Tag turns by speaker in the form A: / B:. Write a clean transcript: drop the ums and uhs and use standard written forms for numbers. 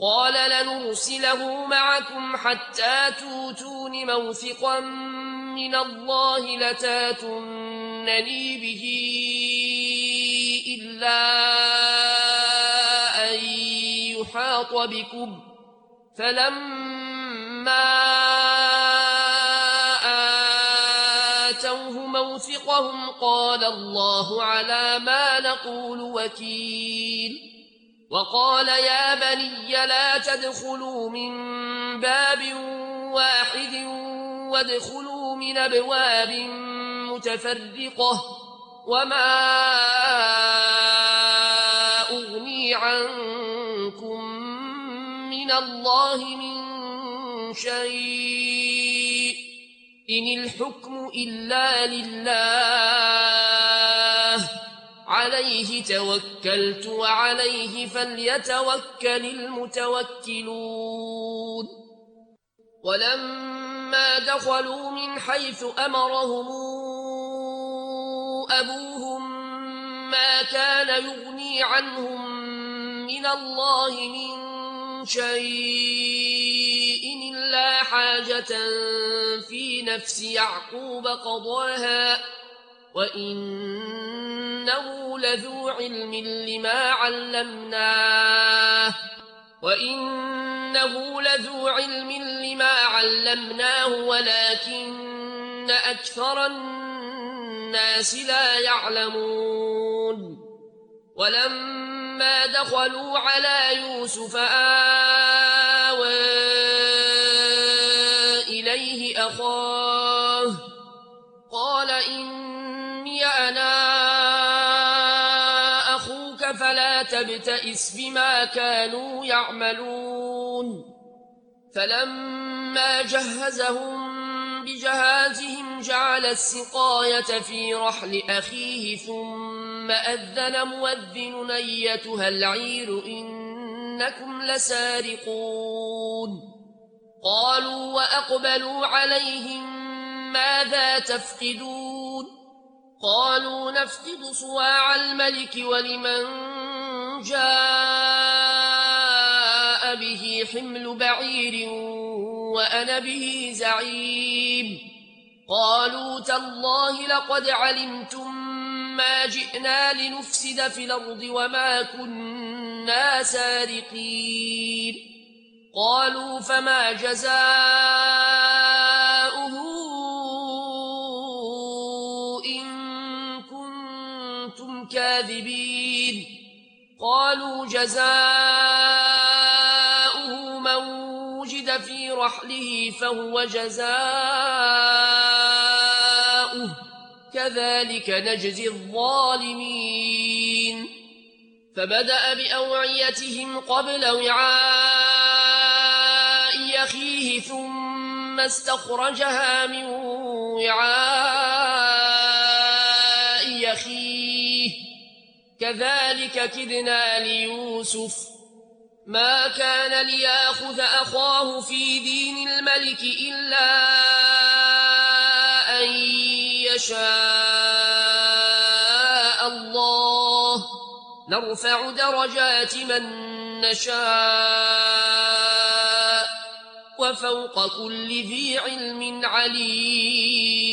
A: قال لنرسله معكم حتى توتون موثقا من الله لتاتونني به إلا أن يحاط بكم فلما آتوه موثقهم قال الله على ما نقول وكيل وقال يا بني لا تدخلوا من باب واحد وادخلوا من أبواب متفرقة وما أغني عنكم من الله من شيء إن الحكم إلا لله عليه توكلت وعليه فليتوكل المتوكلون ولما دخلوا من حيث أمرهم أبوهم ما كان يغني عنهم من الله من شيء إلا حاجة في نفس يعقوب قضاها وإنه لذو علم لما علمناه ولكن أكثر الناس لا يعلمون ولما دخلوا على يوسف آوى إليه أخاه قال إني أنا أخوك فلا تبتئس بما كانوا يعملون فلما جهزهم بجهازهم جعل السقاية في رحل أخيه ثم أذن مؤذن أيتها العير إنكم لسارقون قالوا وأقبلوا عليهم ماذا تفقدون قالوا نفقد صواع الملك ولمن جاء به حمل بعير وأنا به زعيم قالوا تالله لقد علمتم ما جئنا لنفسد في الأرض وما كنا سارقين قالوا فما جزاؤه إن كنتم كاذبين قالوا جزاؤه من وجد في رحله فهو جزاؤه كذلك نجزي الظالمين فبدأ بأوعيتهم قبل وعاء أخيه ثم استخرجها من وعاء أخيه كذلك كدنا ليوسف ما كان ليأخذ أخاه في دين الملك إلا أن يشاء الله نرفع درجات من نشاء وفوق كل ذي علم عليم